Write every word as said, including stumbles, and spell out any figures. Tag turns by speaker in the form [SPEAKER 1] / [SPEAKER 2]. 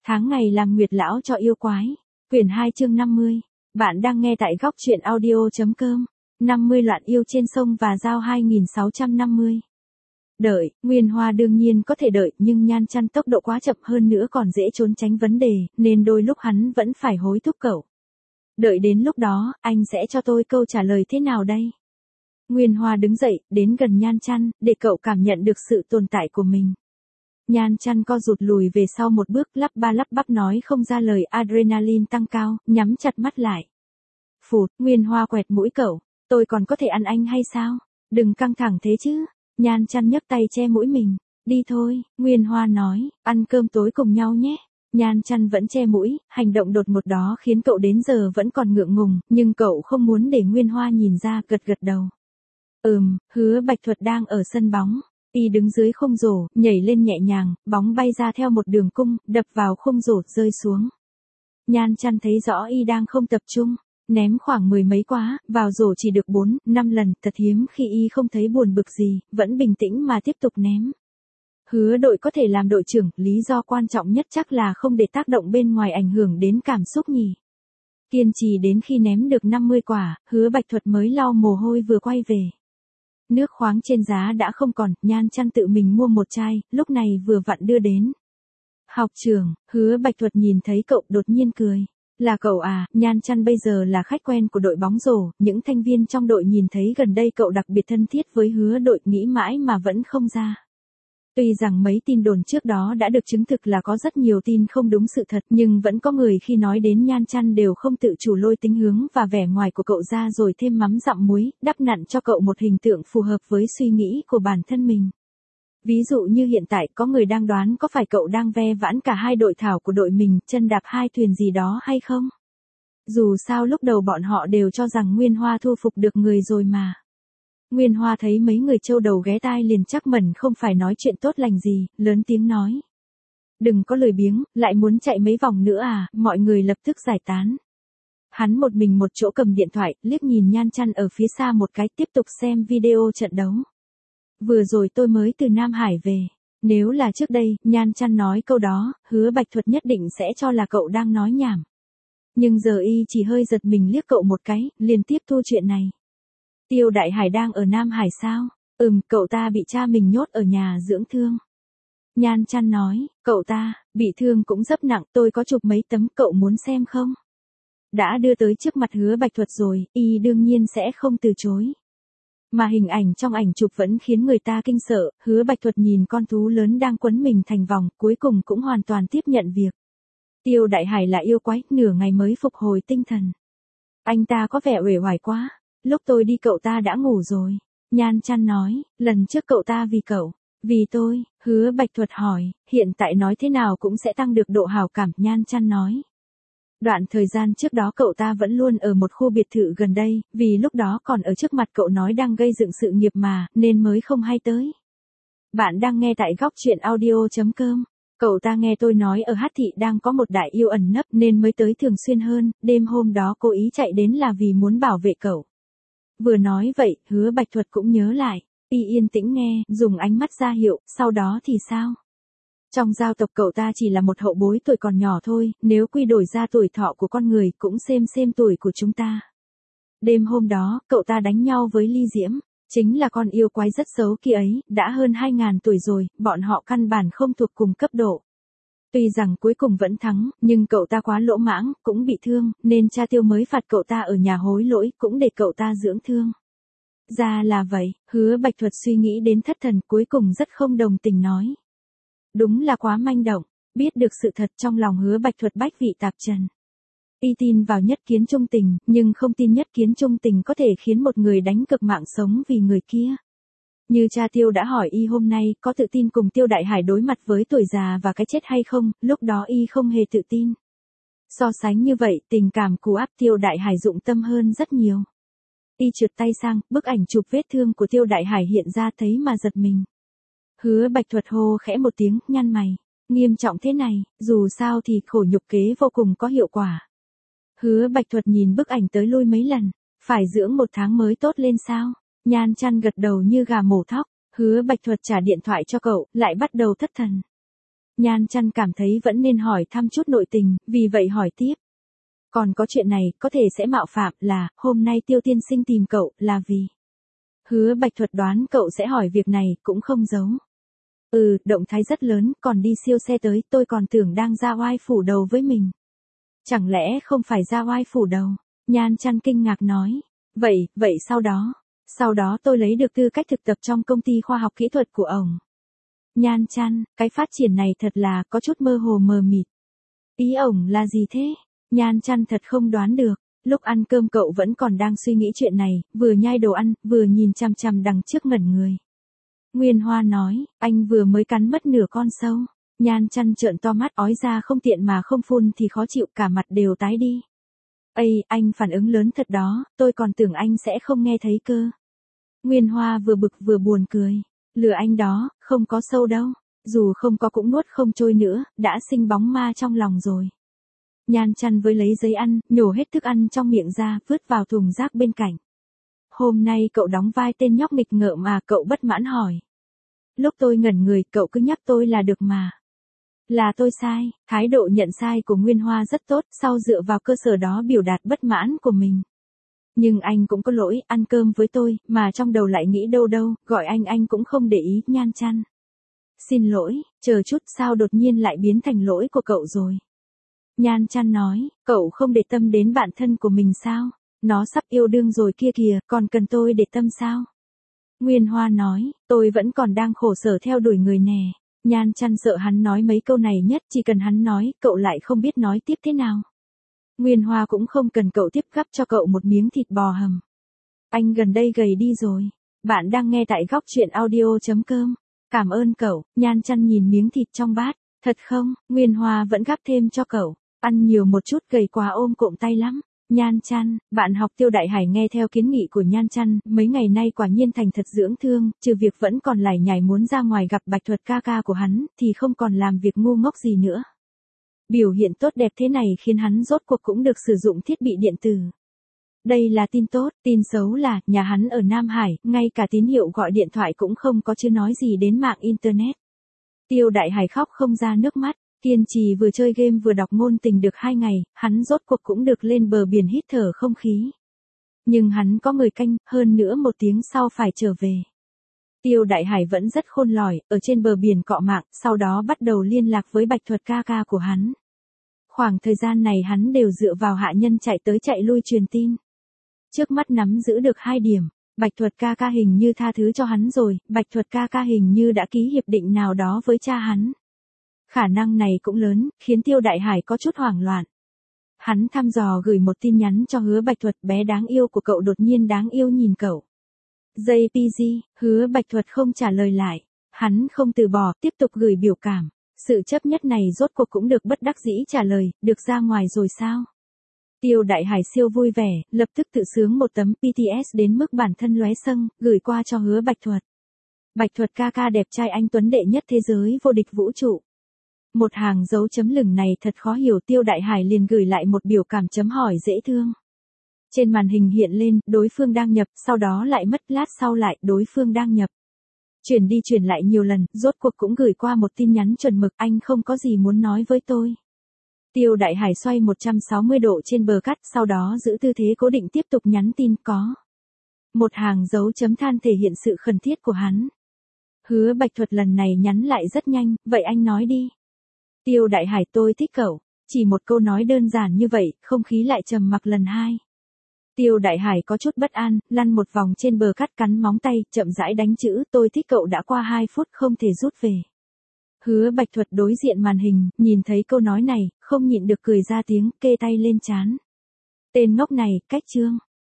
[SPEAKER 1] Tháng ngày làm nguyệt lão cho yêu quái. Quyển hai chương năm mươi. Bạn đang nghe tại góc truyện audio.com. năm mươi loạn yêu trên sông và giao hai nghìn sáu trăm năm mươi. Đợi, Nguyên Hoa đương nhiên có thể đợi, nhưng Nhan Chăn tốc độ quá chậm hơn nữa còn dễ trốn tránh vấn đề, nên đôi lúc hắn vẫn phải hối thúc cậu. Đợi đến lúc đó, anh sẽ cho tôi câu trả lời thế nào đây? Nguyên Hoa đứng dậy, đến gần Nhan Chăn, để cậu cảm nhận được sự tồn tại của mình. Nhan Chăn co rụt lùi về sau một bước, lắp ba lắp bắp nói không ra lời, adrenaline tăng cao, nhắm chặt mắt lại. Phụt, Nguyên Hoa quẹt mũi cậu, tôi còn có thể ăn anh hay sao? Đừng căng thẳng thế chứ. Nhan Chăn nhấc tay che mũi mình. Đi thôi, Nguyên Hoa nói, ăn cơm tối cùng nhau nhé. Nhan Chăn vẫn che mũi, hành động đột ngột đó khiến cậu đến giờ vẫn còn ngượng ngùng, nhưng cậu không muốn để Nguyên Hoa nhìn ra, gật gật đầu. Ừm, Hứa Bạch Thuật đang ở sân bóng. Y đứng dưới khung rổ, nhảy lên nhẹ nhàng, bóng bay ra theo một đường cung, đập vào khung rổ rơi xuống. Nhan Chăn thấy rõ Y đang không tập trung, ném khoảng mười mấy quá, vào rổ chỉ được bốn, năm lần, thật hiếm khi Y không thấy buồn bực gì, vẫn bình tĩnh mà tiếp tục ném. Hứa đội có thể làm đội trưởng, lý do quan trọng nhất chắc là không để tác động bên ngoài ảnh hưởng đến cảm xúc nhỉ. Kiên trì đến khi ném được năm mươi quả, Hứa Bạch Thuật mới lau mồ hôi vừa quay về. Nước khoáng trên giá đã không còn, Nhan Chăn tự mình mua một chai, lúc này vừa vặn đưa đến. Học trưởng, Hứa Bạch Thuật nhìn thấy cậu đột nhiên cười. Là cậu à? Nhan Chăn bây giờ là khách quen của đội bóng rổ, những thành viên trong đội nhìn thấy gần đây cậu đặc biệt thân thiết với Hứa đội, nghĩ mãi mà vẫn không ra. Tuy rằng mấy tin đồn trước đó đã được chứng thực là có rất nhiều tin không đúng sự thật, nhưng vẫn có người khi nói đến Nhan Chăn đều không tự chủ lôi tính hướng và vẻ ngoài của cậu ra rồi thêm mắm dặm muối, đắp nặn cho cậu một hình tượng phù hợp với suy nghĩ của bản thân mình. Ví dụ như hiện tại có người đang đoán có phải cậu đang ve vãn cả hai đội thảo của đội mình, chân đạp hai thuyền gì đó hay không? Dù sao lúc đầu bọn họ đều cho rằng Nguyên Hoa thu phục được người rồi mà. Nguyên Hoa thấy mấy người châu đầu ghé tai liền chắc mẩn không phải nói chuyện tốt lành gì, lớn tiếng nói. Đừng có lười biếng, lại muốn chạy mấy vòng nữa à, mọi người lập tức giải tán. Hắn một mình một chỗ cầm điện thoại, liếc nhìn Nhan Chăn ở phía xa một cái, tiếp tục xem video trận đấu. Vừa rồi tôi mới từ Nam Hải về. Nếu là trước đây, Nhan Chăn nói câu đó, Hứa Bạch Thuật nhất định sẽ cho là cậu đang nói nhảm. Nhưng giờ Y chỉ hơi giật mình liếc cậu một cái, liền tiếp thu chuyện này. Tiêu Đại Hải đang ở Nam Hải sao? Ừm, cậu ta bị cha mình nhốt ở nhà dưỡng thương. Nhan Chăn nói, cậu ta, bị thương cũng rất nặng, tôi có chụp mấy tấm, cậu muốn xem không? Đã đưa tới trước mặt Hứa Bạch Thuật rồi, Y đương nhiên sẽ không từ chối. Mà hình ảnh trong ảnh chụp vẫn khiến người ta kinh sợ, Hứa Bạch Thuật nhìn con thú lớn đang quấn mình thành vòng, cuối cùng cũng hoàn toàn tiếp nhận việc. Tiêu Đại Hải là yêu quái, nửa ngày mới phục hồi tinh thần. Anh ta có vẻ uể oải quá. Lúc tôi đi cậu ta đã ngủ rồi. Nhan Chăn nói, lần trước cậu ta vì cậu, vì tôi, Hứa Bạch Thuật hỏi, hiện tại nói thế nào cũng sẽ tăng được độ hảo cảm, Nhan Chăn nói. Đoạn thời gian trước đó cậu ta vẫn luôn ở một khu biệt thự gần đây, vì lúc đó còn ở trước mặt cậu nói đang gây dựng sự nghiệp mà, nên mới không hay tới. Bạn đang nghe tại góc truyện audio.com. Cậu ta nghe tôi nói ở Hát Thị đang có một đại yêu ẩn nấp nên mới tới thường xuyên hơn, đêm hôm đó cố ý chạy đến là vì muốn bảo vệ cậu. Vừa nói vậy, Hứa Bạch Thuật cũng nhớ lại. Y yên tĩnh nghe, dùng ánh mắt ra hiệu, sau đó thì sao? Trong giao tộc cậu ta chỉ là một hậu bối tuổi còn nhỏ thôi, nếu quy đổi ra tuổi thọ của con người cũng xem xem tuổi của chúng ta. Đêm hôm đó, cậu ta đánh nhau với Ly Diễm, chính là con yêu quái rất xấu kia ấy, đã hơn hai ngàn tuổi rồi, bọn họ căn bản không thuộc cùng cấp độ. Tuy rằng cuối cùng vẫn thắng, nhưng cậu ta quá lỗ mãng, cũng bị thương, nên cha Tiêu mới phạt cậu ta ở nhà hối lỗi, cũng để cậu ta dưỡng thương. Ra là vậy, Hứa Bạch Thuật suy nghĩ đến thất thần, cuối cùng rất không đồng tình nói. Đúng là quá manh động, biết được sự thật trong lòng Hứa Bạch Thuật bách vị tạp trần. Y tin vào nhất kiến trung tình, nhưng không tin nhất kiến trung tình có thể khiến một người đánh cực mạng sống vì người kia. Như cha Tiêu đã hỏi Y hôm nay có tự tin cùng Tiêu Đại Hải đối mặt với tuổi già và cái chết hay không, lúc đó Y không hề tự tin. So sánh như vậy, tình cảm cù áp Tiêu Đại Hải dụng tâm hơn rất nhiều. Y trượt tay sang, bức ảnh chụp vết thương của Tiêu Đại Hải hiện ra thấy mà giật mình. Hứa Bạch Thuật hô khẽ một tiếng, nhăn mày. Nghiêm trọng thế này, dù sao thì khổ nhục kế vô cùng có hiệu quả. Hứa Bạch Thuật nhìn bức ảnh tới lui mấy lần, phải dưỡng một tháng mới tốt lên sao? Nhan Chăn gật đầu như gà mổ thóc, Hứa Bạch Thuật trả điện thoại cho cậu, lại bắt đầu thất thần. Nhan Chăn cảm thấy vẫn nên hỏi thăm chút nội tình, vì vậy hỏi tiếp. Còn có chuyện này, có thể sẽ mạo phạm là, hôm nay Tiêu tiên sinh tìm cậu, là vì. Hứa Bạch Thuật đoán cậu sẽ hỏi việc này, cũng không giấu. Ừ, động thái rất lớn, còn đi siêu xe tới, tôi còn tưởng đang ra oai phủ đầu với mình. Chẳng lẽ không phải ra oai phủ đầu? Nhan Chăn kinh ngạc nói. Vậy, vậy sau đó? Sau đó tôi lấy được tư cách thực tập trong công ty khoa học kỹ thuật của ổng. Nhan Chăn, cái phát triển này thật là có chút mơ hồ mờ mịt. Ý ổng là gì thế? Nhan Chăn thật không đoán được. Lúc ăn cơm cậu vẫn còn đang suy nghĩ chuyện này, vừa nhai đồ ăn, vừa nhìn chằm chằm đằng trước ngẩn người. Nguyên Hoa nói, anh vừa mới cắn mất nửa con sâu. Nhan Chăn trợn to mắt, ói ra không tiện mà không phun thì khó chịu, cả mặt đều tái đi. Ây, anh phản ứng lớn thật đó, tôi còn tưởng anh sẽ không nghe thấy cơ. Nguyên Hoa vừa bực vừa buồn cười. Lừa anh đó, không có sâu đâu. Dù không có cũng nuốt không trôi nữa, đã sinh bóng ma trong lòng rồi. Nhan Chăn với lấy giấy ăn, nhổ hết thức ăn trong miệng ra, vứt vào thùng rác bên cạnh. Hôm nay cậu đóng vai tên nhóc nghịch ngợm mà, cậu bất mãn hỏi. Lúc tôi ngẩn người, cậu cứ nhắc tôi là được mà. Là tôi sai, thái độ nhận sai của Nguyên Hoa rất tốt, sau dựa vào cơ sở đó biểu đạt bất mãn của mình. Nhưng anh cũng có lỗi, ăn cơm với tôi, mà trong đầu lại nghĩ đâu đâu, gọi anh anh cũng không để ý. Nhan Chăn. Xin lỗi, chờ chút, sao đột nhiên lại biến thành lỗi của cậu rồi? Nhan Chăn nói, cậu không để tâm đến bạn thân của mình sao? Nó sắp yêu đương rồi kia kìa, còn cần tôi để tâm sao? Nguyên Hoa nói, tôi vẫn còn đang khổ sở theo đuổi người nè. Nhan Chăn sợ hắn nói mấy câu này nhất, chỉ cần hắn nói, cậu lại không biết nói tiếp thế nào. Nguyên Hoa cũng không cần cậu tiếp gắp cho cậu một miếng thịt bò hầm. Anh gần đây gầy đi rồi. Bạn đang nghe tại góc truyện audio.com. Cảm ơn cậu. Nhan Chăn nhìn miếng thịt trong bát. Thật không? Nguyên Hoa vẫn gắp thêm cho cậu. Ăn nhiều một chút, gầy quá ôm cộm tay lắm. Nhan Chăn, bạn học Tiêu Đại Hải nghe theo kiến nghị của Nhan Chăn, mấy ngày nay quả nhiên thành thật dưỡng thương, trừ việc vẫn còn lải nhải muốn ra ngoài gặp Bạch Thuật ca ca của hắn, thì không còn làm việc ngu ngốc gì nữa. Biểu hiện tốt đẹp thế này khiến hắn rốt cuộc cũng được sử dụng thiết bị điện tử. Đây là tin tốt, tin xấu là, nhà hắn ở Nam Hải, ngay cả tín hiệu gọi điện thoại cũng không có chứ nói gì đến mạng Internet. Tiêu Đại Hải khóc không ra nước mắt. Kiên trì vừa chơi game vừa đọc ngôn tình được hai ngày, hắn rốt cuộc cũng được lên bờ biển hít thở không khí. Nhưng hắn có người canh, hơn nữa một tiếng sau phải trở về. Tiêu Đại Hải vẫn rất khôn lỏi, ở trên bờ biển cọ mạng, sau đó bắt đầu liên lạc với Bạch Thuật ca ca của hắn. Khoảng thời gian này hắn đều dựa vào hạ nhân chạy tới chạy lui truyền tin. Trước mắt nắm giữ được hai điểm, Bạch Thuật ca ca hình như tha thứ cho hắn rồi, Bạch Thuật ca ca hình như đã ký hiệp định nào đó với cha hắn. Khả năng này cũng lớn, khiến Tiêu Đại Hải có chút hoảng loạn. Hắn thăm dò gửi một tin nhắn cho Hứa Bạch Thuật, bé đáng yêu của cậu đột nhiên đáng yêu nhìn cậu. jê pê giê, Hứa Bạch Thuật không trả lời lại. Hắn không từ bỏ, tiếp tục gửi biểu cảm. Sự chấp nhất này rốt cuộc cũng được bất đắc dĩ trả lời, được ra ngoài rồi sao? Tiêu Đại Hải siêu vui vẻ, lập tức tự sướng một tấm pê tê ét đến mức bản thân lóe sâng, gửi qua cho Hứa Bạch Thuật. Bạch Thuật ca ca đẹp trai anh tuấn đệ nhất thế giới vô địch vũ trụ. Một hàng dấu chấm lửng này thật khó hiểu, Tiêu Đại Hải liền gửi lại một biểu cảm chấm hỏi dễ thương. Trên màn hình hiện lên, đối phương đang nhập, sau đó lại mất, lát sau lại, đối phương đang nhập. Chuyển đi chuyển lại nhiều lần, rốt cuộc cũng gửi qua một tin nhắn chuẩn mực, anh không có gì muốn nói với tôi. Tiêu Đại Hải xoay một trăm sáu mươi độ trên bờ cắt, sau đó giữ tư thế cố định tiếp tục nhắn tin, có. Một hàng dấu chấm than thể hiện sự khẩn thiết của hắn. Hứa Bạch Thuật lần này nhắn lại rất nhanh, vậy anh nói đi. Tiêu Đại Hải, tôi thích cậu. Chỉ một câu nói đơn giản như vậy, không khí lại trầm mặc lần hai. Tiêu Đại Hải có chút bất an, lăn một vòng trên bờ cắt, cắn móng tay, chậm rãi đánh chữ tôi thích cậu đã qua hai phút không thể rút về. Hứa Bạch Thuật đối diện màn hình, nhìn thấy câu nói này, không nhịn được cười ra tiếng, kê tay lên trán. Tên ngốc này, cách chương.